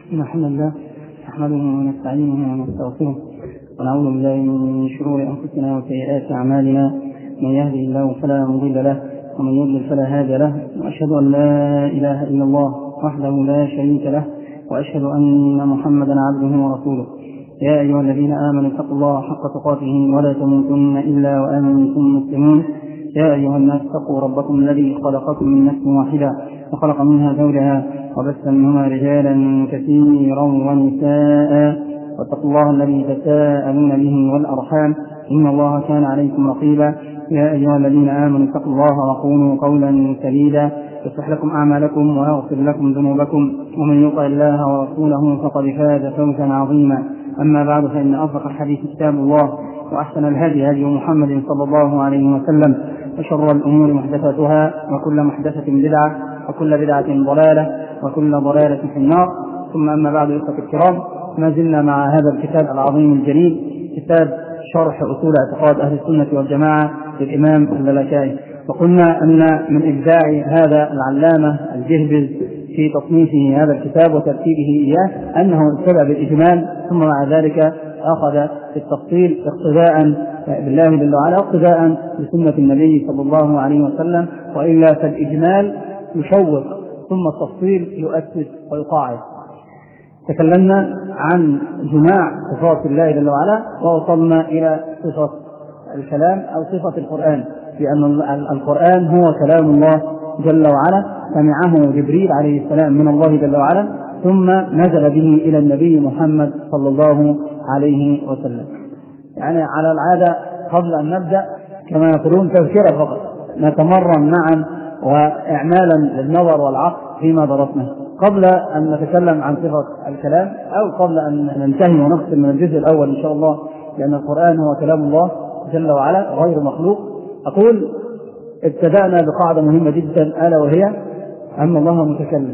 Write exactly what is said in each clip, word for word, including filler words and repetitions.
الحمد لله نحمده ونستعينه ونستغفره ونعوذ بالله من شرور أنفسنا وسيئات أعمالنا، من يهده الله فلا مضل له ومن يضلل فلا هادي له، وأشهد أن لا إله إلا الله وحده لا شريك له، وأشهد أن محمدا عبده ورسوله. يا أيها الذين آمنوا اتقوا الله حق تقاته ولا تموتن إلا وأنتم مسلمون. يا أيها الناس اتقوا ربكم الذي خلقكم من نفس واحدة وخلق منها زوجها وبث منهما رجالا كثيرا ونساء، واتقوا الله الذي تساءلون به والأرحام إن الله كان عليكم رقيبا. يا أيها الذين آمنوا اتقوا الله وقولوا قولا سديدا يصلح لكم أعمالكم ويغفر لكم ذنوبكم، ومن يطع الله ورسوله فقد فاز فوزا عظيما. أما بعد، فإن أصدق الحديث كتاب الله، وأحسن الهدي هدي محمد صلى الله عليه وسلم، وشر الأمور محدثاتها، وكل محدثة بدعة، وكل بدعة ضلالة، وكل ضلالة في النار. ثم أما بعد، إخوة الكرام، ما زلنا مع هذا الكتاب العظيم الجليل، كتاب شرح أصول اعتقاد أهل السنة والجماعة للإمام اللالكائي. وقلنا أن من إبداع هذا العلامة الجهبذ في تصنيفه هذا الكتاب وترتيبه إياه أنه ابتدأ بالإجمال، ثم مع ذلك أخذ في التفصيل اقتداء بالله جل وعلا، اقتداء بسنة النبي صلى الله عليه وسلم. وإلا فالإجمال يشوق، ثم التفصيل يؤسس ويقاعد. تكلمنا عن جماع صفات الله جل وعلا، ووصلنا إلى صفة الكلام أو صفة القرآن، لأن القرآن هو كلام الله جل وعلا، سمعه جبريل عليه السلام من الله جل وعلا، ثم نزل به إلى النبي محمد صلى الله عليه وسلم. يعني على العادة قبل أن نبدأ كما يقولون تذكرة فقط، نتمرن معا وإعمالا للنظر والعقل فيما درسناه قبل أن نتكلم عن صفة الكلام، أو قبل أن ننتهي ونفصل من الجزء الأول إن شاء الله، لأن القرآن هو كلام الله جل وعلا غير مخلوق. أقول ابتدأنا بقاعدة مهمة جدا، ألا وهي أن الله متكلم.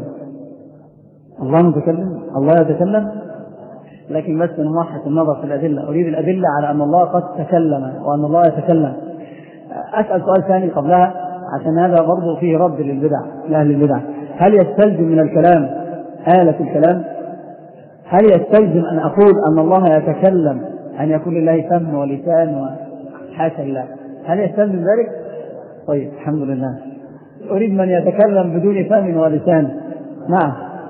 الله متكلم، الله يتكلم، لكن بس نوحد النظر في الأدلة. أريد الأدلة على أن الله قد تكلم وأن الله يتكلم. أسأل سؤال ثاني قبلها، عشان هذا برضو فيه رد للبدع، لأهل البدع. هل يستلزم من الكلام آلة الكلام؟ هل يستلزم أن أقول أن الله يتكلم أن يكون لله فم ولسان وحاشا الله؟ هل يستلزم ذلك؟ طيب الحمد لله. أريد من يتكلم بدون فم ولسان. نعم،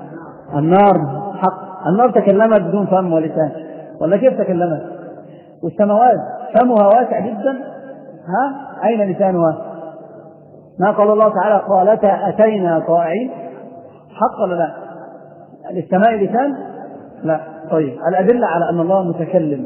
النار حق، النار تكلمت بدون فم ولسان، ولا كيف تكلمت؟ والسماوات فمها واسع جدا، ها أين لسانها؟ ما قال الله تعالى قالتا أتينا طائعين؟ حق ولا لا؟ للسماء لسان؟ لا. طيب الأدلة على أن الله متكلم،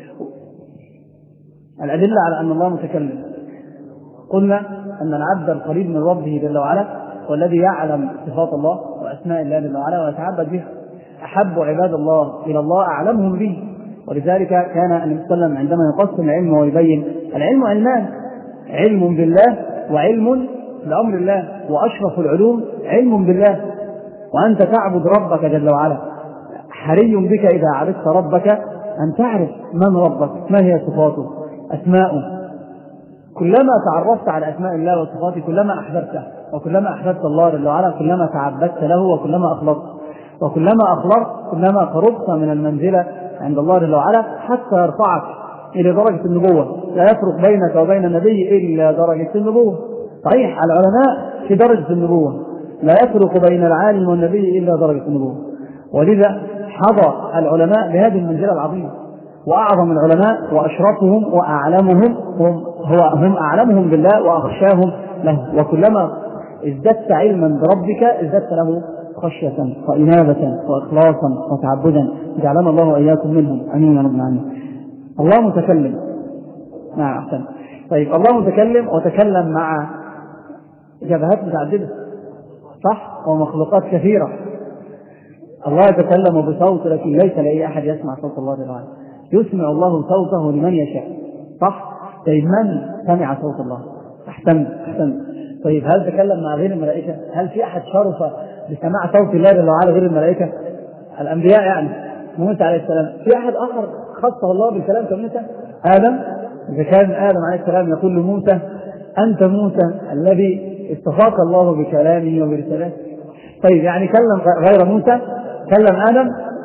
الأدلة على أن الله متكلم. قلنا أن العبد القريب من ربه جل وعلا والذي يعلم صفات الله وأسماء الله جل وعلا ويتعبد بها، أحب عباد الله إلى الله أعلمهم به. ولذلك كان النبي صلى الله عليه وسلم عندما يقسم العلم ويبين العلم علمان: علم بالله وعلم بأمر الله، وأشرف العلوم علم بالله. وأنت تعبد ربك جل وعلا، حري بك إذا عرفت ربك أن تعرف من ربك، ما هي صفاته أسماؤه. كلما تعرفت على أسماء الله وصفاته كلما أحببته، وكلما أحببت الله جل وعلا كلما تعبدت له، وكلما أخلصت، وكلما أخلصت كلما قربت من المنزلة عند الله جل وعلا، حتى يرفعك إلى درجة النبوة. لا يفرق بينك وبين النبي إلا درجة النبوة. صحيح العلماء في درجة النبوة، لا يفرق بين العالم والنبي إلا درجة النبوة. ولذا حظى العلماء بهذه المنزلة العظيمة. وأعظم العلماء وأشرفهم وأعلمهم هم, هو هم أعلمهم بالله وأخشاهم له. وكلما ازددت علما بربك ازددت له خشية وإنابة وإخلاصا وتعبدا. جعلنا الله وإياكم منهم، أمين يا رب العالمين. الله متكلم. نعم أحسن. طيب الله متكلم، وتكلم مع جبهات متعددة، صح، ومخلوقات كثيرة. الله يتكلم بصوت، لكن ليس لأي أحد يسمع صوت الله جل وعلا. يسمع الله صوته لمن يشاء، صح. طيب من سمع صوت الله؟ أحسن أحسن. طيب هل تكلم مع غير الملائكة؟ هل في أحد شرف بسماع صوت الله جل وعلا غير الملائكة؟ الأنبياء يعني موسى عليه السلام، في أحد آخر خصه الله بالكلام كموسى؟ آدم. إذا كان آدم عليه السلام يقول لموسى أنت موسى الذي استفاق الله بكلامه وبرسالته. طيب يعني كلم غير موسى، كلم آدم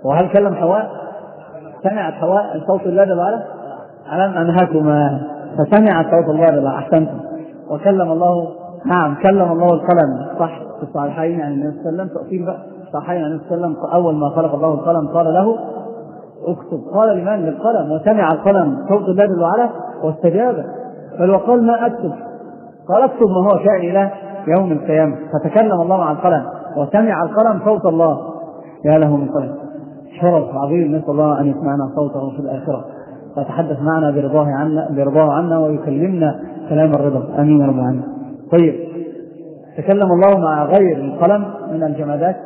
وهل كلم حواء؟ سمعت حواء صوت الله جل وعلا؟ ألم أنهكما فسمعت صوت الله جل وعلا. أحسنتم. وكلم الله، نعم كلم الله القلم، صح، في الصحيحين عن النبي صلى الله عليه وسلم، تأصيل بقى الصحيحين عن النبي صلى الله عليه وسلم أول ما خلق الله القلم قال له اكتب، قال لمن؟ للقلم، وسمع القلم صوت الله جل وعلا واستجاب، بل وقال ما أكتب، قال اكتب ما هو كائن إلى يوم القيامة. فتكلم الله مع القلم وسمع القلم صوت الله، يا له من قلم، شرف عظيم، نسأل الله أن يسمعنا صوته في الآخرة ويتحدث معنا برضاه عنا برضاه عنا ويكلمنا كلام الرضا، آمين يا رب العالمين. طيب، تكلم الله مع غير القلم من الجمادات،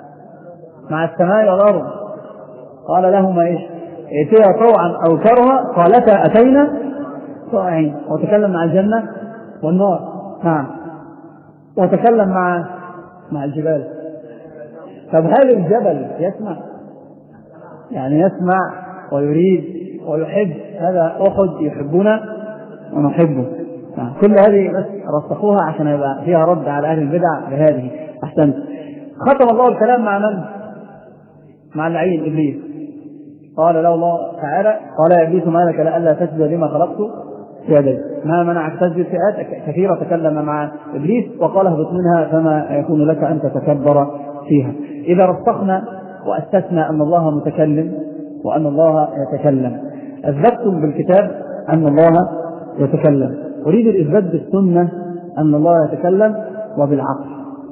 مع السماء والأرض، قال لهما ايش؟ ائتيا طوعا أو كرها قالتا أتينا طائعين. وتكلم مع الجنة والنار، نعم. وتكلم مع مع الجبال. طب هل الجبل يسمع؟ يعني يسمع ويريد ويحب، هذا أحد يحبنا ونحبه. نعم. كل هذه بس رسخوها عشان يبقى فيها رد على أهل البدع بهذه. أحسنت. ختم الله الكلام مع من؟ مع اللعين إبليس. قال له الله تعالى قال يا إبليس ما لك لألا تسجد لما خلقت بيدي، ما منعك تسجد؟ في آيات كثيرة تكلم مع إبليس وقال اهبط منها فما يكون لك أن تتكبر فيها. إذا رسخنا وأسسنا أن الله متكلم وأن الله يتكلم، أثبتم بالكتاب أن الله يتكلم، أريد الإثبات بالسنة أن الله يتكلم وبالعقل.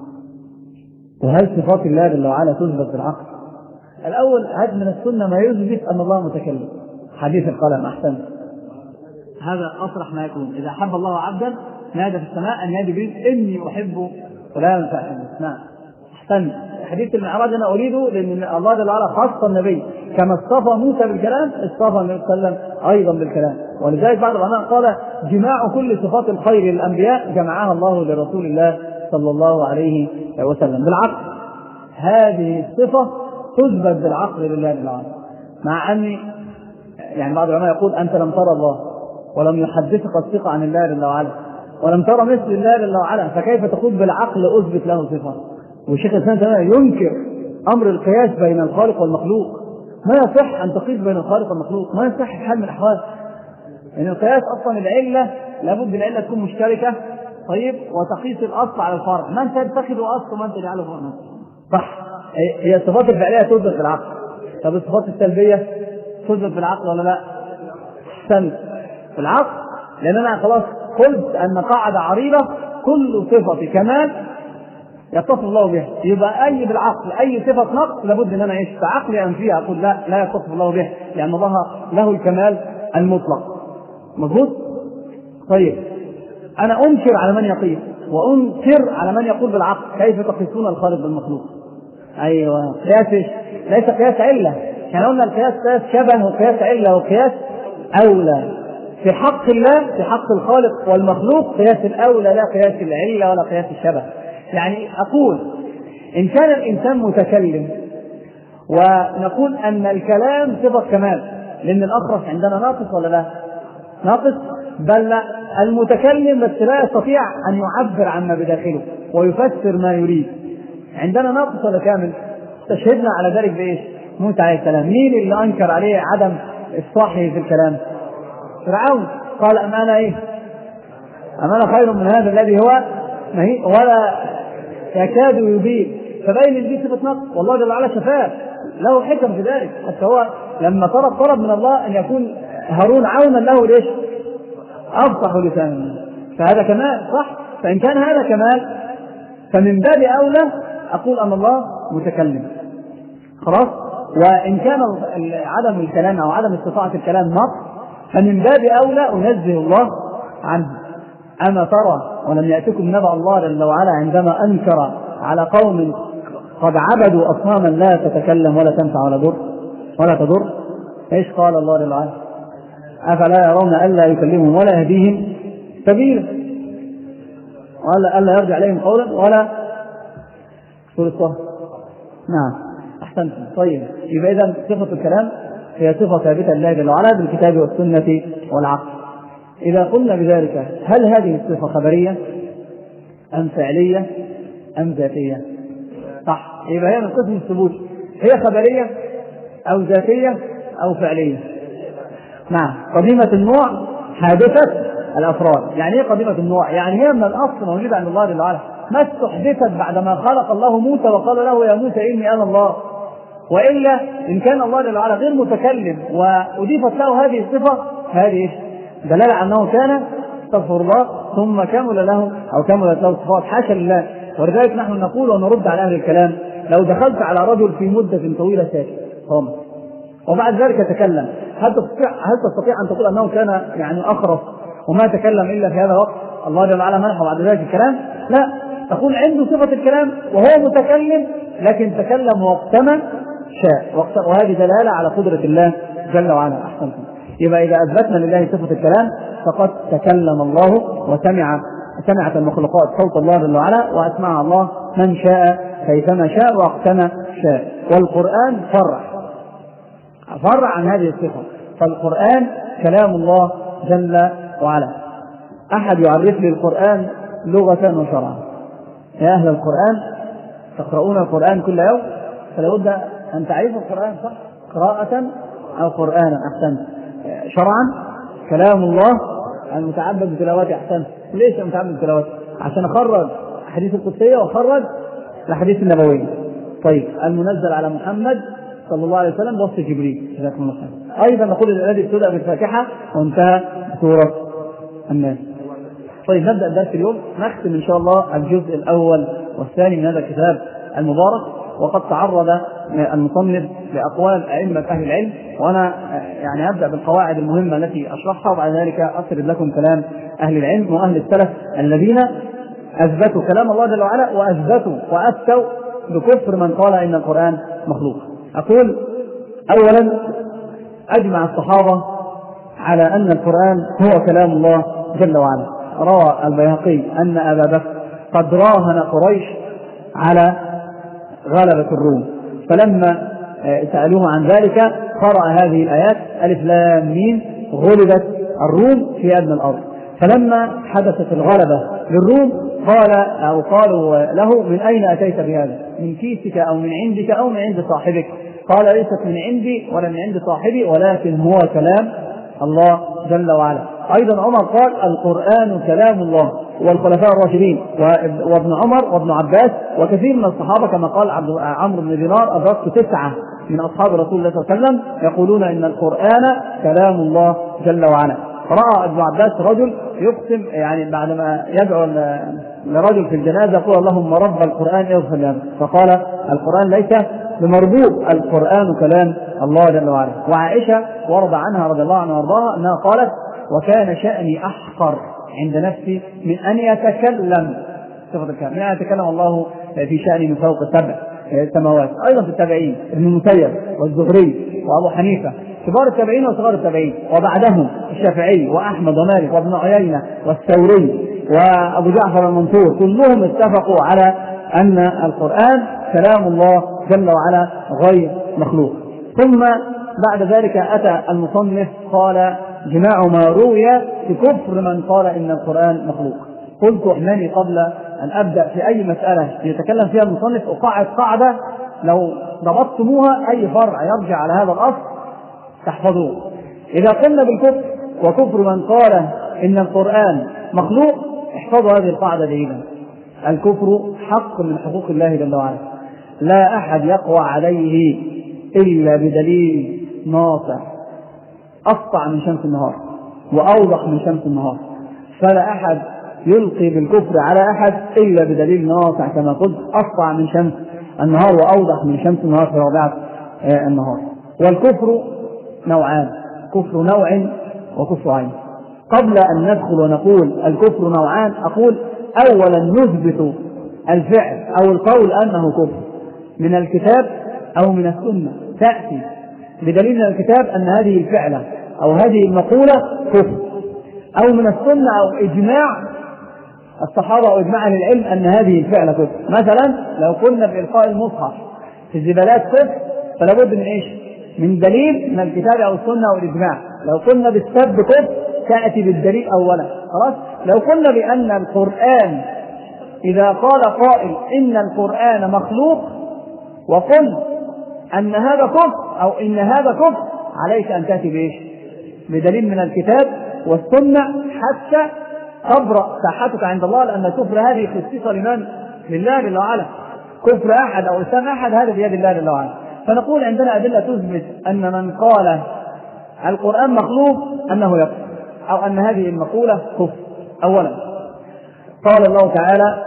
وهل صفات الله جل وعلا تثبت بالعقل؟ الأول هذا من السنة ما يثبت أن الله متكلم، حديث القلم. أحسن، هذا أصرح ما يكون. إذا أحب الله عبدا نادى في السماء أن يا جبريل إني أحب فلان فأحبه. نعم. أحسن. حديث المعراج أنا أريده لأن الله جل وعلا خص النبي كما اصطفى موسى بالكلام اصطفى النبي صلى الله عليه وسلم أيضا بالكلام. ولذلك بعض العلماء قال جماع كل صفات الخير للأنبياء جمعها الله لرسول الله صلى الله عليه وسلم بالعقل. هذه الصفة تثبت بالعقل لله جل وعلا، مع أن يعني بعض العلماء يقول أنت لم ترى الله ولم يحدثك الثقة عن الله جل وعلا ولم ترى مثل الله جل وعلا، فكيف تقول بالعقل أثبت له صفة؟ والشيخ الإسلام ينكر أمر القياس بين الخالق والمخلوق. ما يصح أن تقيس بين الخالق والمخلوق، ما يصح في حال من الأحوال. يعني القياس أصلا العلة لابد العلة تكون مشتركة، طيب، وتقيس الأصل على الفرع، ما أنت تتخذ أصل وما أنت تجعله فرع، صح؟ هي الصفات الفعلية تثبت بالعقل. طب الصفات السلبية تثبت بالعقل ولا لا؟ سلب بالعقل، لأن أنا خلاص قلت أن قاعدة عريضة كل صفة كمال يتصف الله بها، يبقى أي بالعقل أي صفة نقص لابد أن أنا إيش بعقلي أنفيها، أقول لا لا يتصف الله بها لأن الله له الكمال المطلق. مظبوط؟ طيب، أنا أنكر على من يقيس وأنكر على من يقول بالعقل. كيف تقيسون الخالق بالمخلوق؟ أيوة، قياس ليس قياس علة. احنا قلنا القياس قياس شبه وقياس علة وقياس أولى. في حق الله في حق الخالق والمخلوق قياس الأولى لا قياس العلة ولا قياس الشبه. يعني أقول إن كان الإنسان متكلم ونقول أن الكلام صفة كمال، لأن الأخرس عندنا ناقص ولا لا؟ ناقص، بل لا، المتكلم بس لا يستطيع أن يعبر عما بداخله ويفسر ما يريد. عندنا ناقص ولا كامل؟ استشهدنا على ذلك بإيش؟ موسى عليه السلام. مين اللي أنكر عليه عدم إصلاحه في الكلام؟ فرعون. قال أم أنا إيه؟ أم أنا خير من هذا الذي هو مهين ولا يكاد يبين. فبين البيت صفة نقص، والله جل وعلا شفاه، له حكم في ذلك. حتى هو لما طلب طلب من الله أن يكون هارون عونا له ليش؟ أفصح لسانا، فهذا كمال، صح؟ فإن كان هذا كمال فمن باب أولى أقول أن الله متكلم، خلاص. وإن كان عدم الكلام أو عدم استطاعة الكلام نقص فمن باب أولى أنزه الله عنه. أما ترى ولم يأتكم نبأ الله جل وعلا عندما أنكر على قوم قد عبدوا أصناما لا تتكلم ولا تنفع ولا ضر ولا تضر؟ إيش قال الله جل وعلا؟ أفلا يرون ألا يكلمهم ولا يهديهم سبيلا ولا ألا يرجع عليهم قولا ولا سلطة. نعم، أحسنتم. طيب، يبقى إذن صفة الكلام هي صفة ثابتة لله جل وعلا بالكتاب والسنة والعقل. إذا قلنا بذلك هل هذه الصفة خبرية أم فعلية أم ذاتية؟ صح، يبقى هي من قسم الثبوت. هي خبرية أو ذاتية أو فعلية. نعم، قديمة النوع حادثة الأفراد. يعني إيه قديمة النوع؟ يعني هي من الأصل موجودة عند الله جل وعلا، ما استحدثت بعدما خلق الله موسى وقال له يا موسى إني أنا الله. وإلا إن كان الله جل وعلا غير متكلم وأضيفت له هذه الصفة، هذه دلالة على أنه كان استغفر الله ثم كمل له أو كملت له الصفات، حاشا لله. ولذلك نحن نقول ونرد على أهل الكلام: لو دخلت على رجل في مدة طويلة ساكت صامت وبعد ذلك تكلم، هل تستطيع هل تستطيع أن تقول أنه كان يعني أخرس وما تكلم إلا في هذا الوقت؟ الله جل وعلا منحه بعد ذلك الكلام؟ لا، تقول عنده صفة الكلام وهو متكلم، لكن تكلم وقتما شاء، وهذه دلالة على قدرة الله جل وعلا. أحسنتم. يبقى إذا أثبتنا لله صفة الكلام فقد تكلم الله وسمع سمعت المخلوقات صوت الله جل وعلا، وأسمع الله من شاء كيفما شاء وقتما شاء. والقرآن فرع فرع عن هذه الصفة، فالقرآن كلام الله جل وعلا. أحد يعرف لي القرآن لغة وشرعا؟ يا أهل القرآن تقرؤون القرآن كل يوم، فلا بد أن تعرفوا القرآن صح؟ قراءة أو قرآنا. أحسنت. شرعا كلام الله المتعبد بتلاوته. أحسنت. ليش المتعبد بتلاوته؟ عشان أخرج حديث القدسية وأخرج الحديث النبوي. طيب، المنزل على محمد صلى الله عليه وسلم بوصف جبريل. جزاكم الله خير. أيضا نقول الذي ابتدأ بالفاتحة وانتهى بسورة الناس. طيب، نبدأ الدرس اليوم. نختم إن شاء الله الجزء الأول والثاني من هذا الكتاب المبارك. وقد تعرض المصنف لأقوال أئمة أهل العلم، وأنا يعني أبدأ بالقواعد المهمة التي أشرحها، وبعد ذلك أسرد لكم كلام أهل العلم وأهل السلف الذين أثبتوا كلام الله جل وعلا وأثبتوا وأفتوا بكفر من قال إن القرآن مخلوق. أقول أولا: أجمع الصحابة على أن القرآن هو كلام الله جل وعلا. روى البيهقي أن أبا بكر قد راهن قريش على غلبة الروم، فلما سألوه عن ذلك قرأ هذه الآيات: ألف لام ميم غلبت الروم في أدنى الأرض. فلما حدثت الغلبة للروم قال أو قالوا له: من أين أتيت بهذا؟ من كيسك أو من عندك أو من عند صاحبك؟ قال: ليست من عندي ولا من عند صاحبي، ولكن هو كلام الله جل وعلا. أيضا عمر قال: القرآن كلام الله. والخلفاء الراشدين وابن عمر وابن عباس وكثير من الصحابة كما قال عمرو بن دينار: أدركت تسعة من أصحاب رسول الله صلى الله عليه وسلم يقولون إن القرآن كلام الله جل وعلا. رأى ابن عباس رجل يقسم، يعني بعدما يدعو لرجل في الجنازة يقول: اللهم رب القرآن اغفر له، فقال: القرآن ليس بمربوط، القرآن كلام الله جل وعلا. وعائشة ورضى عنها رضي الله عنها وارضاها أنها قالت: وكان شأني أحقر عند نفسي من أن يتكلم من أن يتكلم الله في شأني من فوق السبع السماوات. أيضا في التابعين ابن المسيب والزهري وأبو حنيفة كبار التابعين وصغار التابعين، وبعدهم الشافعي وأحمد ومالك وابن عيينة والثوري وأبو جعفر المنصور، كلهم اتفقوا على أن القرآن كلام الله جل وعلا غير مخلوق. ثم بعد ذلك أتى المصنف قال: جماع ما روي في كفر من قال إن القرآن مخلوق. قلت إنني قبل أن أبدأ في أي مسألة يتكلم فيها المصنف أقاعد قاعدة لو ضبطتموها أي فرع يرجع على هذا الأصل تحفظوه. إذا قلنا بالكفر وكفر من قال إن القرآن مخلوق، احفظوا هذه القاعدة جيدا: الكفر حق من حقوق الله جل وعلا، لا أحد يقوى عليه إلا بدليل ناصع أسطع من شمس النهار وأوضح من شمس النهار، فلا أحد يلقي بالكفر على أحد إلا بدليل ناصع كما قلت أسطع من شمس النهار وأوضح من شمس النهار في رابعة النهار. والكفر نوعان: كفر نوع وكفر عين. قبل أن ندخل ونقول الكفر نوعان، أقول أولا نثبت الفعل أو القول أنه كفر من الكتاب أو من السنة، تأتي بدليل من الكتاب أن هذه الفعلة أو هذه المقولة كفر، أو من السنة أو إجماع الصحابة أو إجماع أهل العلم أن هذه الفعلة كفر. مثلا لو قلنا بإلقاء المصحف في الزبالات كفر، فلا بد من إيش؟ من دليل من الكتاب أو السنة أو الإجماع. لو قلنا بالسب كفر تأتي بالدليل أولا. خلاص. لو قلنا بأن القرآن إذا قال قائل إن القرآن مخلوق وقل أن هذا كفر، أو إن هذا كفر، عليك أن تأتي بإيش؟ بدليل من الكتاب والسنة حتى تبرأ ساحتك عند الله، لأن الكفر هذه خصيصة لمن؟ لله جل وعلا. كفر أحد أو إسلام أحد هذا بيد الله جل وعلا. فنقول عندنا أدلة تثبت أن من قال القرآن مخلوق أنه يكفر، أو أن هذه المقولة كفر. أولا قال الله تعالى: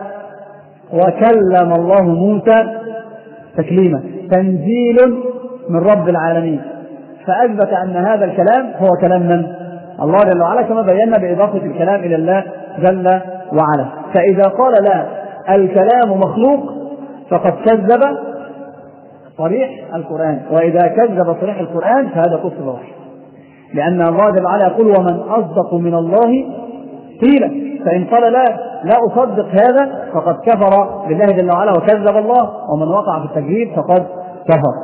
وكلم الله موسى تكليما، تنزيل من رب العالمين، فأثبت أن هذا الكلام هو كلام من؟ الله جل وعلا، كما بينا بإضافة الكلام إلى الله جل وعلا. فإذا قال لا الكلام مخلوق فقد كذب صريح القرآن، وإذا كذب صريح القرآن فهذا كفر واحد، لأن الله جل وعلا يقول: ومن أصدق من الله قيلا. فإن قال لا لا أصدق هذا فقد كفر بالله جل وعلا وكذب الله، ومن وقع في التكذيب فقد كفر.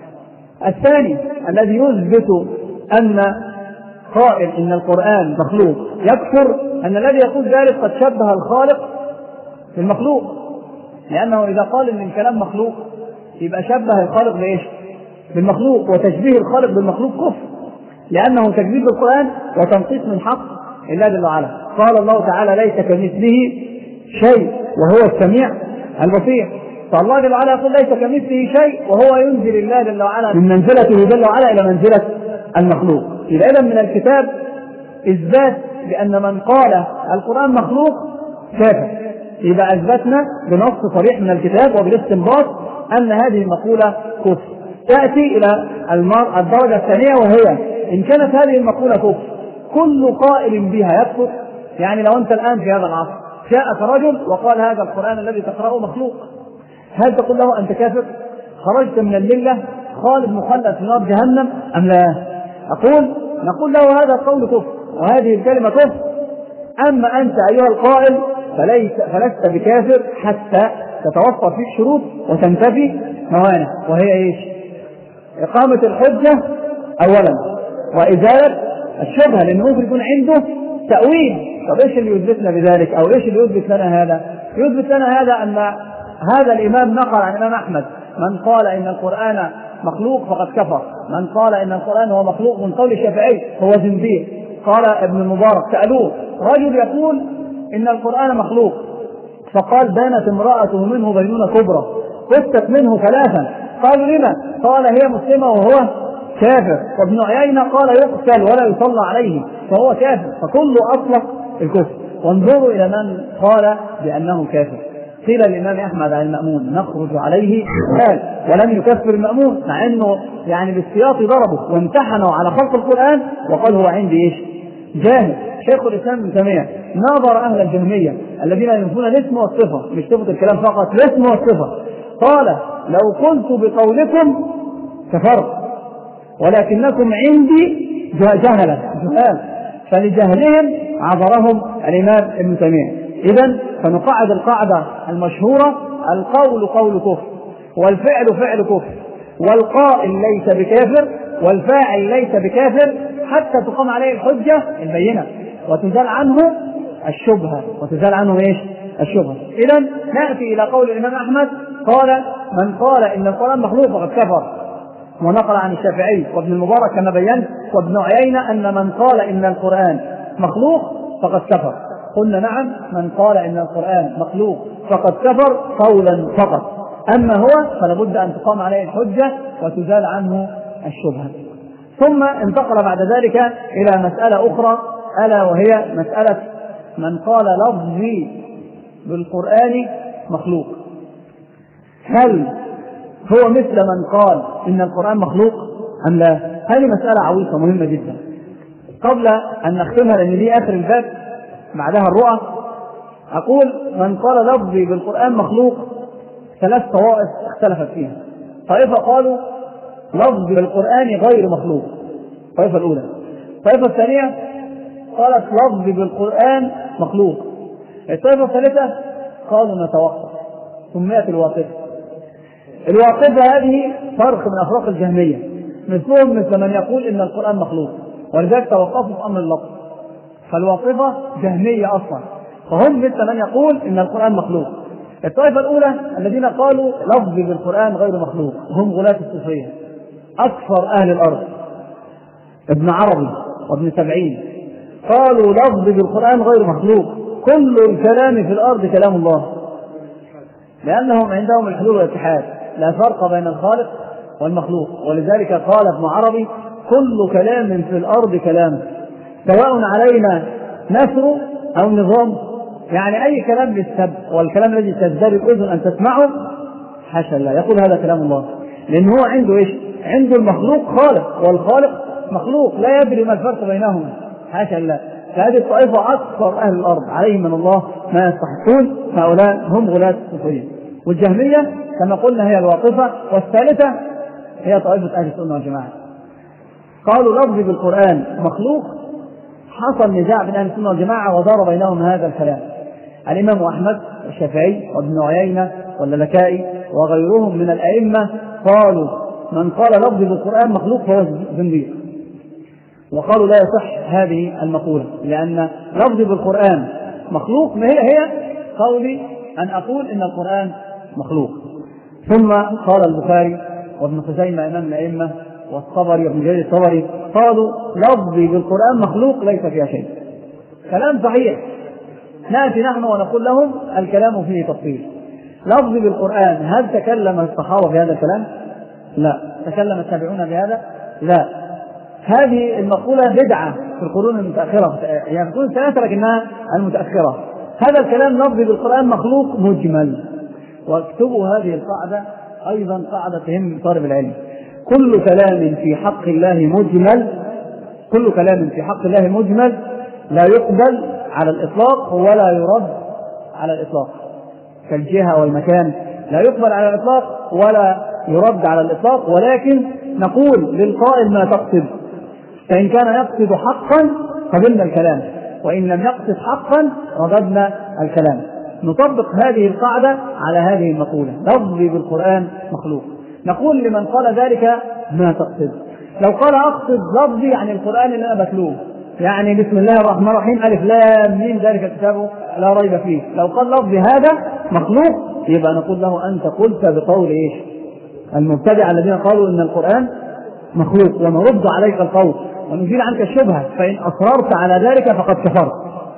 الثاني الذي يثبت أن قائل إن القرآن مخلوق يكفر، أن الذي يقول ذلك قد شبه الخالق بالمخلوق، لأنه إذا قال إن الكلام مخلوق يبقى شبه الخالق بإيش؟ بالمخلوق، وتشبيه الخالق بالمخلوق كفر، لأنه تكذيب القرآن وتنقيص من حق الله جل وعلا. قال الله تعالى: ليس كمثله شيء وهو السميع البصير. فالله جل وعلا يقول: ليس كمثله شيء، وهو ينزل الله جل وعلا من منزلته جل وعلا إلى منزلة المخلوق. إذا إذن من الكتاب إثبات بأن من قال القرآن مخلوق كافر. إذا أثبتنا بنص صريح من الكتاب وبالاستنباط أن هذه المقولة كفر. تأتي إلى الدرجة الثانية، وهي إن كانت هذه المقولة كفر كل قائل بها يكفر. يعني لو أنت الآن في هذا العصر جاءك رجل وقال هذا القرآن الذي تقرأه مخلوق، هل تقول له أنت كافر؟ خرجت من الملة خالد مخلد في نار جهنم أم لا؟ أقول نقول له هذا القول كفر وهذه الكلمة كفر. أما أنت أيها القائل فليس فلست بكافر حتى تتوفر فيه الشروط وتنتفي موانع، وهي إيش؟ إقامة الحجة أولا، وإزالة الشبهة، لأنه ممكن يكون عنده تأويل. طب إيش اللي يثبتنا بذلك، أو إيش اللي يثبت لنا هذا؟ يثبت لنا هذا أن هذا الإمام نقل عن الإمام أحمد: من قال إن القرآن مخلوق فقد كفر، من قال إن القرآن هو مخلوق من قول الشافعي هو زنديق. قال ابن المبارك: سألوه رجل يقول إن القرآن مخلوق، فقال: بانت امرأته منه بينونة كبرى، قتت منه ثلاثا. قالوا: لما؟ قال: هي مسلمة وهو كافر. وابن عيينة قال: يقتل ولا يصلى عليه فهو كافر. فكله أطلق الكفر. وانظروا إلى من قال بأنه كافر. قيل الإمام أحمد عن المأمون: نخرج عليه قال، ولم يكفر المأمون، مع أنه يعني بالسياط ضربه وامتحنوا على خلق القرآن وقال هو عندي إيش؟ جاهل. شيخ الإسلام ابن تيمية ناظر أهل الجهمية الذين ينفون الاسم والصفة، مش صفة الكلام فقط، الاسم والصفة. قال: لو قلت بقولكم كفرت، ولكنكم عندي جهلة جهال، فلجهلهم عذرهم الإمام ابن تيمية. إذن فنقعد القاعدة المشهورة: القول قول كفر، والفعل فعل كفر، والقائل ليس بكافر، والفاعل ليس بكافر، حتى تقام عليه الحجة البينة وتزال عنه الشبهة وتزال عنه إيش؟ الشبهة. إذن نأتي إلى قول الإمام أحمد: قال: من قال إن القرآن مخلوق فقد كفر. ونقل عن الشافعي وابن المبارك كما بينت وابن عيينة أن من قال إن القرآن مخلوق فقد كفر. قلنا: نعم، من قال إن القرآن مخلوق فقد كفر قولا فقط، أما هو فلابد أن تقام عليه الحجة وتزال عنه الشبهة. ثم انتقل بعد ذلك إلى مسألة أخرى، ألا وهي مسألة من قال لفظي بالقرآن مخلوق، هل هو مثل من قال إن القرآن مخلوق أم لا؟ هذه مسألة عويصة مهمة جدا. قبل أن نختمها لأن دي آخر الباب بعدها الرؤى، أقول: من قال لفظي بالقرآن مخلوق ثلاث طوائف اختلفت فيها. طائفة قالوا لفظي بالقرآن غير مخلوق، الطائفة الأولى. الطائفة الثانية قالت لفظي بالقرآن مخلوق. الطائفة الثالثة قالوا نتوقف، سميت الواقفة. الواقفة هذه فرق من أفراق الجهمية، مثلهم مثل من يقول إن القرآن مخلوق، ولذلك توقفوا في أمر اللفظ. فالواقفة جهمية أصلا، فهم مثل من يقول إن القرآن مخلوق. الطائفة الأولى الذين قالوا لفظي بالقرآن غير مخلوق هم غلاة الصوفية، أكثر أهل الأرض ابن عربي وابن سبعين قالوا لفظ بالقرآن غير مخلوق، كل الكلام في الأرض كلام الله، لأنهم عندهم الحلول والاتحاد، لا فرق بين الخالق والمخلوق. ولذلك قال ابن عربي كل كلام في الأرض كلام، سواء علينا نثر أو نظام، يعني أي كلام للسب، والكلام الذي تزداد الأذن أن تسمعه حاشا الله يقول هذا كلام الله، لأن هو عنده إيش؟ عنده المخلوق خالق والخالق مخلوق، لا يدري ما الفرق بينهما حاشا الله. فهذه الطائفة أكثر أهل الأرض عليهم من الله ما يستحقون، هؤلاء هم غلاة الصوفية. والجهمية كما قلنا هي الواقفة، والثالثة هي طائفة أهل السنة والجماعة. قالوا لفظ بالقرآن مخلوق، حصل نزاع بين أهل السنة والجماعة ودار بينهم هذا الكلام. الإمام أحمد والشافعي وابن عيينة واللالكائي وغيرهم من الأئمة قالوا من قال لفظ بالقرآن مخلوق فهو زنديق، وقالوا لا يصح هذه المقولة، لأن لفظ بالقرآن مخلوق ما هي هي قولي أن أقول إن القرآن مخلوق. ثم قال البخاري وابن خزيمة إمام الأئمة والطبري وابن جرير الطبري قالوا لفظي بالقرآن مخلوق ليس فيها شيء، كلام صحيح. نأتي نحن ونقول لهم الكلام فيه تفصيل. لفظي بالقرآن، هل تكلم الصحابة بهذا الكلام؟ لا. تكلم التابعون بهذا؟ لا. هذه المقولة بدعة في القرون المتأخرة، يعني القرون الثلاثة لكنها المتأخرة. هذا الكلام لفظي بالقرآن مخلوق مجمل. واكتبوا هذه القاعدة أيضا، قاعدة تهم طالب العلم: كل كلام في حق الله مجمل، كل كلام في حق الله مجمل لا يقبل على الإطلاق ولا يرد على الإطلاق، كالجهة والمكان لا يقبل على الإطلاق ولا يرد على الإطلاق، ولكن نقول للقائل ما تقصد، فإن كان يقصد حقا قبلنا الكلام، وإن لم يقصد حقا رددنا الكلام. نطبق هذه القاعدة على هذه المقولة: لفظي بالقرآن مخلوق. نقول لمن قال ذلك ما تقصد. لو قال أقصد لفظي يعني القرآن اللي أنا بتلوه، يعني بسم الله الرحمن الرحيم ألف لام ميم ذلك الكتاب لا ريب فيه، لو قال لفظي هذا مخلوق يبقى نقول له أنت قلت بقول إيش؟ المبتدع الذين قالوا إن القرآن مخلوق، ونرد عليك القول ونزيل عنك الشبهة، فإن أصررت على ذلك فقد كفرت،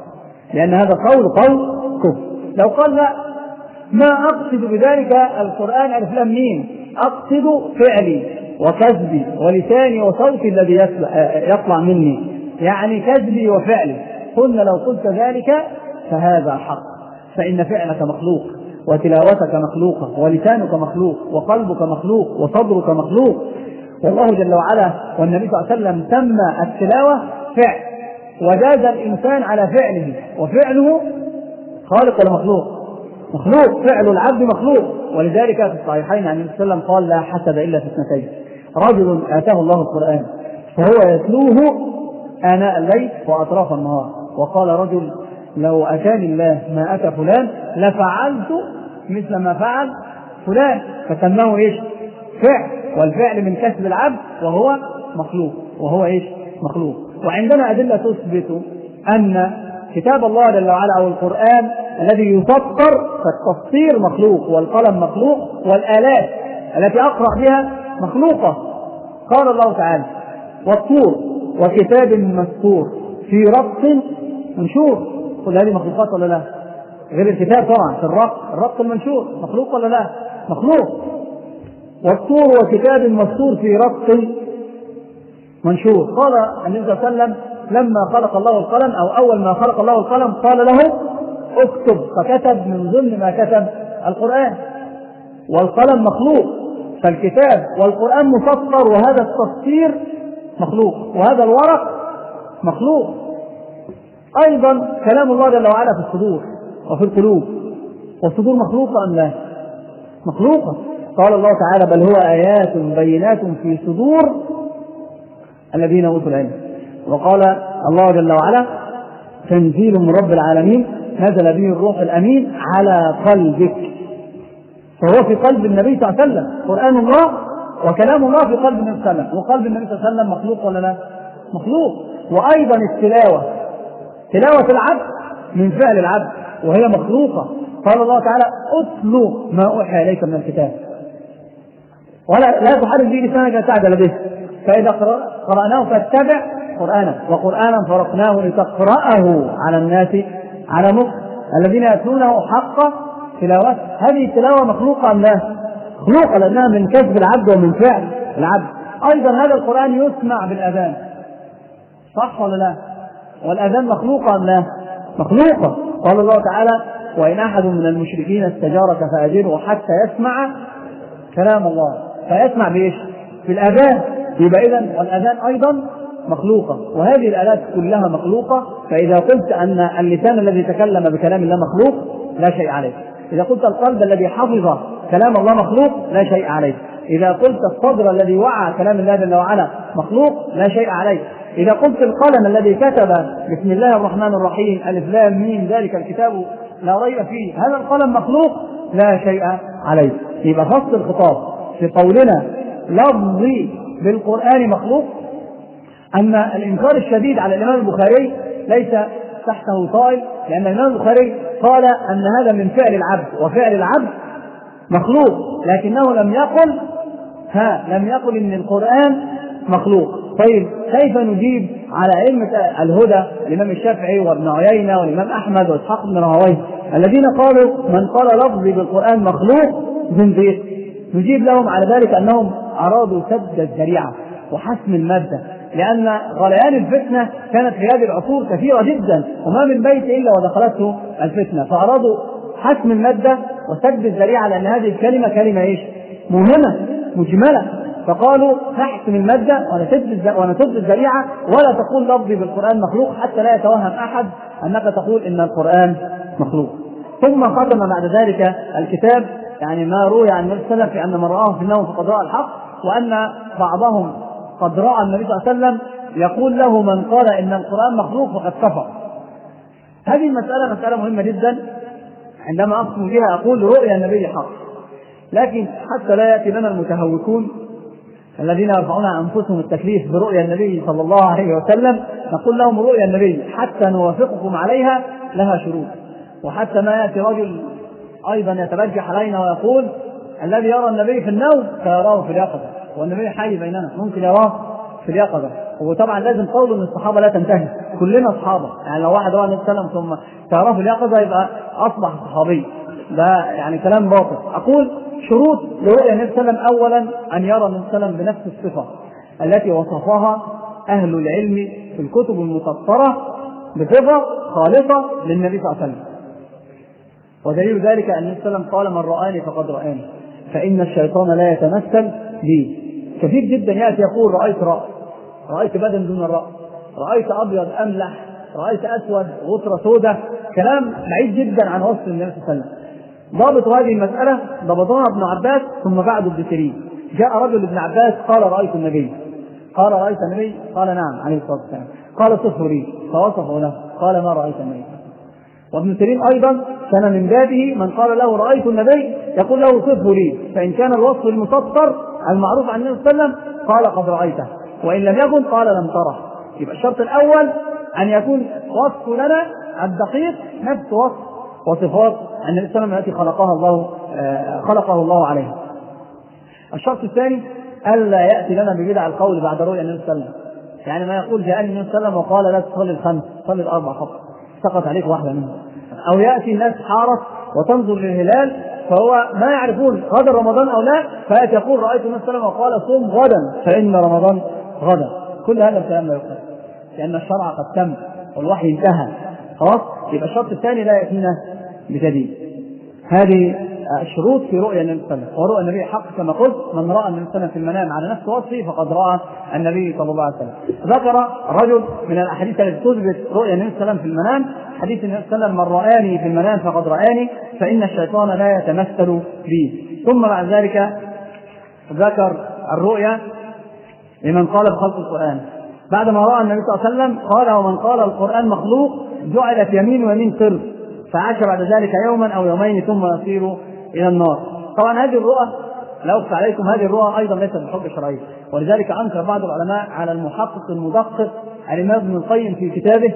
لأن هذا قول قول كفر. لو قال لا ما أقصد بذلك القرآن ألف لام ميم، أقصد فعلي وكذبي ولساني وصوتي الذي يطلع مني، يعني كذبي وفعلي، قلنا لو قلت ذلك فهذا حق، فإن فعلك مخلوق وتلاوتك مخلوقة ولسانك مخلوق وقلبك مخلوق وصدرك مخلوق، والله جل وعلا والنبي صلى الله عليه وسلم سمى التلاوة فعل، وجاز الإنسان على فعله، وفعله خالق ولا مخلوق؟ مخلوق، فعل العبد مخلوق. ولذلك في الصحيحين عن النبي صلى الله عليه وسلم قال لا حسد إلا في اثنتين: رجل آتاه الله القرآن فهو يتلوه آناء الليل وأطراف النهار، وقال رجل لو أتاني الله ما أتى فلان لفعلت مثل ما فعل فلان، فسماه إيش؟ فعل، والفعل من كسب العبد وهو مخلوق، وهو إيش؟ مخلوق. وعندنا أدلة تثبت أن كتاب الله جل وعلا أو القرآن الذي يسطر فالتسطير مخلوق، والقلم مخلوق، والآلات التي أقرأ بها مخلوقة. قال الله تعالى: والطور وكتاب مسطور في رق منشور. كل هذه مخلوقات ولا لا؟ غير الكتاب طبعا، في الرق، الرق المنشور مخلوق ولا لا؟ مخلوق. والطور وكتاب مسطور في رق منشور. قال النبي صلى الله عليه وسلم لما خلق الله القلم، أو أول ما خلق الله القلم قال له اكتب، فكتب من ضمن ما كتب القرآن. والقلم مخلوق، فالكتاب والقرآن مسطر، وهذا التسطير مخلوق، وهذا الورق مخلوق. أيضا كلام الله جل وعلا في الصدور وفي القلوب، والصدور مخلوقة أم لا؟ مخلوقة. قال الله تعالى: بل هو آيات بينات في صدور الذين أوتوا العلم. وقال الله جل وعلا: تنزيل من رب العالمين نزل به الروح الأمين على قلبك. فهو في قلب النبي صلى الله عليه وسلم، قرآن الله وكلام الله في قلب النبي صلى الله عليه وسلم، وقلب النبي صلى الله عليه وسلم مخلوق ولا لا؟ مخلوق. وأيضا التلاوة، تلاوة العبد من فعل العبد وهي مخلوقة. قال الله تعالى: اتلو ما أوحي إليك من الكتاب. ولا لا تحرك به لسانك تعجل به، فإذا قرأناه فاتبع قرآنه، وقرآنا فرقناه لتقرأه على الناس على مكث الذين يتلونه حق تلاوته. هذه التلاوة مخلوقة أم لا؟ مخلوقة، لأنها من كسب العبد ومن فعل العبد. أيضا هذا القرآن يسمع بالأذان، صح ولا لا؟ والأذان مخلوقة أم لا؟ مخلوقة. قال الله تعالى: وإن أحد من المشركين استجارك فأجره حتى يسمع كلام الله. فيسمع بإيش؟ بالأذان. يبقى إذن والأذان أيضا مخلوقة، وهذه الآلات كلها مخلوقة. فإذا قلت أن اللسان الذي تكلم بكلام الله مخلوق لا شيء عليه. إذا قلت القلب الذي حفظ كلام الله مخلوق لا شيء عليه. إذا قلت الصدر الذي وعى كلام الله جل وعلا مخلوق لا شيء عليه. إذا قلت القلم الذي كتب بسم الله الرحمن الرحيم ألف لام ميم ذلك الكتاب لا ريب فيه، هذا القلم مخلوق لا شيء عليه. يبقى فصل الخطاب في قولنا لفظي بالقرآن مخلوق أن الإنكار الشديد على الإمام البخاري ليس تحته طائل، لأن الإمام البخاري قال أن هذا من فعل العبد، وفعل العبد مخلوق، لكنه لم يقل ها لم يقل إن القرآن مخلوق. طيب كيف نجيب على أئمة الهدى الإمام الشافعي وابن عيينة والإمام أحمد وإسحاق بن راهويه الذين قالوا من قال لفظي بالقرآن مخلوق زنديق؟ نجيب لهم على ذلك أنهم أرادوا سد الذريعة وحسم المادة، لأن غليان الفتنة كانت في هذه العصور كثيرة جدا، وما من بيت إلا ودخلته الفتنة، فأرادوا حسم المادة وسد الذريعة، لأن هذه الكلمة كلمة إيش؟ مهمة مجملة. فقالوا نحسم المادة ونسد الذريعة، ولا تقول لفظي بالقرآن مخلوق حتى لا يتوهم أحد أنك تقول إن القرآن مخلوق. ثم ختم بعد ذلك الكتاب يعني ما روي عن النبي صلى الله عليه وسلم في أن من رآه في النوم فقد رأى الحق، وأن بعضهم قد رأى النبي صلى الله عليه وسلم يقول له من قال إن القرآن مخلوق فقد كفر. هذه المسألة مسألة مهمة جدا، عندما أقسم بها أقول رؤيا النبي حق، لكن حتى لا يأتي لنا المتهوكون الذين يرفعون عن أنفسهم التكليف برؤيا النبي صلى الله عليه وسلم نقول لهم رؤيا النبي حتى نوافقكم عليها لها شروط. وحتى ما يأتي رجل أيضا يتبجح علينا ويقول الذي يرى النبي في النوم فيراه في اليقظة، والنبي حي بيننا ممكن يراه في اليقظة. وطبعا لازم قول ان الصحابة لا تنتهي، كلنا صحابة، يعني لو واحد رأى النبي صلى الله عليه وسلم ثم تراه في اليقظة يبقى أصبح صحابي، ده يعني كلام باطل. أقول شروط لرؤيا النبي صلى الله عليه وسلم: أولا أن يرى النبي صلى الله عليه وسلم بنفس الصفة التي وصفها أهل العلم في الكتب المسطرة بصفة خالصة للنبي صلى الله عليه وسلم. ودليل ذلك أن النبي صلى الله عليه وسلم قال: من رآني فقد رآني فإن الشيطان لا يتمثل بي. كثير جدا يأتي يقول رأيت رأس، رأيت بدن دون الرأس، رأيت أبيض أملح، رأيت أسود غطرة سودة، كلام بعيد جدا عن وصف النبي صلى الله عليه وسلم. ضابط هذه المسألة ضبطها ابن عباس ثم بعد ابن سيرين. جاء رجل ابن عباس قال: رأيت النبي. قال: رأيت النبي؟ قال: نعم عليه الصلاة والسلام. قال: صفه لي، فوصفه له، قال: ما رأيت النبي. وابن سيرين أيضا كان من بابه من قال له رأيت النبي يقول له صفه لي، فإن كان الوصف المسطر المعروف عن النبي صلى الله عليه وسلم قال قد رأيته، وإن لم يكن قال لم تره. يبقى الشرط الأول أن يكون وصف لنا الدقيق نفس وصف وصفات النبي صلى الله عليه وسلم التي خلقها الله خلقه الله عليها. الشرط الثاني ألا يأتي لنا ببدع القول بعد رؤيا النبي صلى الله عليه وسلم، يعني ما يقول جاءني النبي صلى الله عليه وسلم وقال لا تصلي الخمس صلي الأربع فقط، سقط عليك واحدة منهم. أو يأتي الناس حارس وتنظر للهلال فهو ما يعرفون غدا رمضان أو لا، فيأتي يقول رأيت النبي صلى الله عليه وسلم وقال صوم غدا فإن رمضان غدا. كل هذا الكلام لا يقال، لأن الشرع قد تم والوحي انتهى خلاص. يبقى الشرط الثاني لا يأتينا بجديد. هذه الشروط في رؤيا النبي صلى الله عليه وسلم. ورؤيا النبي حق كما قلت: من رأى النبي صلى الله عليه وسلم في المنام على نفس وصفه فقد رأى النبي صلى الله عليه وسلم. ذكر رجل من الأحاديث التي تثبت رؤيا النبي صلى الله عليه وسلم في المنام حديث النبي صلى الله عليه وسلم: من رآني في المنام فقد رآني فإن الشيطان لا يتمثل بي. ثم بعد ذلك ذكر الرؤيا لمن قال بخلق القرآن. بعد ما رأى النبي صلى الله عليه وسلم قال: ومن قال القرآن مخلوق جعلت يمين ويمين قر، فعاش بعد ذلك يوما أو يومين ثم يصير إلى النار. طبعا هذه الرؤى لا أخفى عليكم هذه الرؤى أيضا ليست بحجة شرعية، ولذلك أنكر بعض العلماء على المحقق المدقق الإمام ابن القيم في كتابه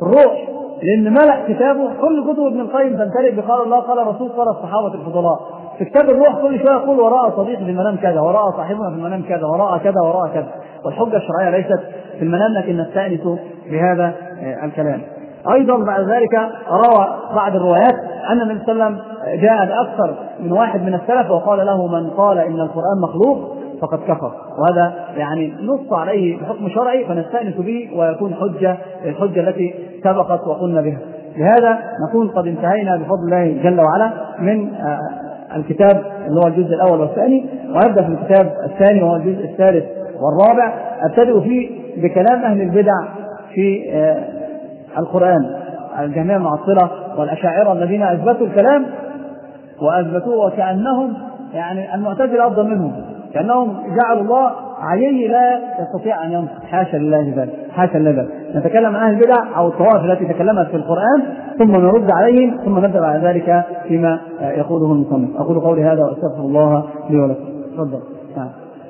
الروح، لأن ملأ كتابه كل كتب ابن القيم تمتلئ بقال الله قال الرسول قال الصحابة الفضلاء، في كتاب الروح كل شويه يقول وراء صديقي في المنام كذا، وراء صاحبنا في المنام كذا، وراء كذا وراء كذا. والحجه الشرعيه ليست في المنام لكن نستانس بهذا الكلام. ايضا بعد ذلك روى بعض الروايات ان النبي صلى الله عليه وسلم جاء باكثر من واحد من السلف وقال له من قال ان القران مخلوق فقد كفر، وهذا يعني نص عليه بحكم شرعي فنستانس به ويكون حجه الحجه التي سبقت وقلنا بها. لهذا نكون قد انتهينا بفضل الله جل وعلا من الكتاب اللي هو الجزء الاول والثاني، ونبدا في الكتاب الثاني وهو الجزء الثالث والرابع. ابتدئ فيه بكلام اهل البدع في القرآن، الجميع المعطلة والأشاعرة الذين أثبتوا الكلام وأثبتوه وكأنهم يعني المعتزلة أفضل منهم، كأنهم جعلوا الله عيني لا يستطيع أن ينطق. حاشا لله ذلك، حاشا لله. نتكلم عن أهل البدع أو الطوائف التي تكلمت في القرآن ثم نرد عليهم ثم نبدأ بعد ذلك فيما يقوله المصنف. أقول قولي هذا وأستغفر الله لي ولكم. تفضل. نعم.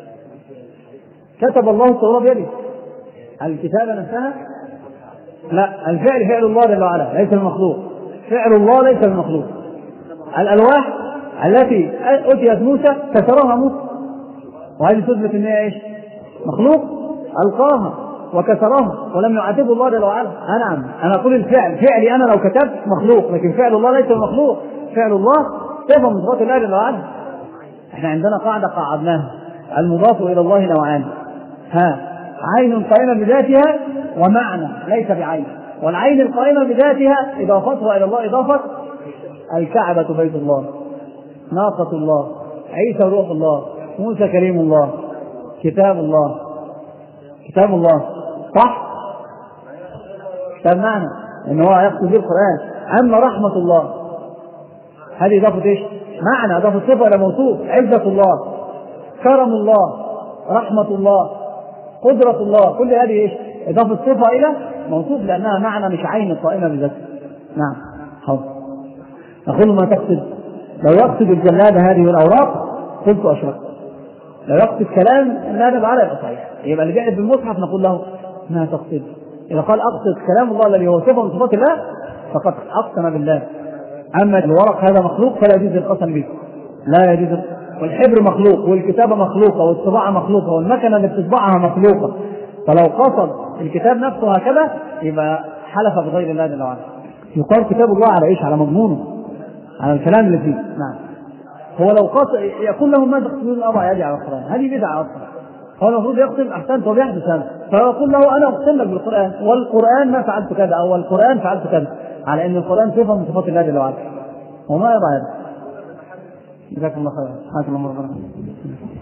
كتب الله التوراة بيده. الكتابة نفسها لا، الفعل فعل الله جل وعلا ليس المخلوق، فعل الله ليس المخلوق. الألواح التي أتيت موسى كسرها موسى، وهذه تثبت ان هي ايش؟ مخلوق. ألقاها وكسرها ولم يعاتبه الله جل وعلا. نعم، انا اقول الفعل فعلي انا لو كتبت مخلوق، لكن فعل الله ليس المخلوق، فعل الله صفة من صفات الله جل وعلا. احنا عندنا قاعدة قاعدناها، المضاف الى الله نوعان، ها عين قائمة بذاتها ومعنى ليس بعين. والعين القائمة بذاتها إضافتها إلى الله إضافة الكعبة بيت الله، ناقة الله، عيسى روح الله، موسى كريم الله، كتاب الله، كتاب الله صح؟ كتاب معنى إن هو يقصد به القرآن. أما رحمة الله هذه إضافة إيش؟ معنى، إضافة صفة إلى موصوف. عزة الله، كرم الله، رحمة الله، قدرة الله، كل هذه إيش؟ إضافة صفة إلى موصوف لأنها معنى مش عين قائمة بذاتها. نعم حاضر. نقول ما تقصد، لو يقصد الجلاد هذه الأوراق قلت أشرك، لو يقصد كلام هذا بعلى يبقى صحيح. يبقى اللي جاء في المصحف نقول له ما تقصد. إذا قال أقصد كلام الله الذي هو صفة من صفات الله فقد أقسم بالله. أما الورق هذا مخلوق فلا يجوز القسم به، لا يجوز. والحبر مخلوق، والكتابة مخلوقة، والطباعة مخلوقة، والمكنة اللي بتطبعها مخلوقة. فلو قصد الكتاب نفسه هكذا يبقى حلف بغير الله جل وعلا. يقال كتاب الله على ايش؟ على مضمونه، على الكلام اللي فيه. نعم. هو لو قصد يقول لهم ما تقصدون الأضع يدي على القرآن، هذه بدعة أصلا. هو المفروض يقسم أحسنت وبيحدث هذا، فيقول له أنا أقسم لك بالقرآن، والقرآن ما فعلت كذا، أو القرآن فعلت كذا، على أن القرآن صفة من صفات الله جل وعلا، وما يضع هذا. جزاكم الله خيرا.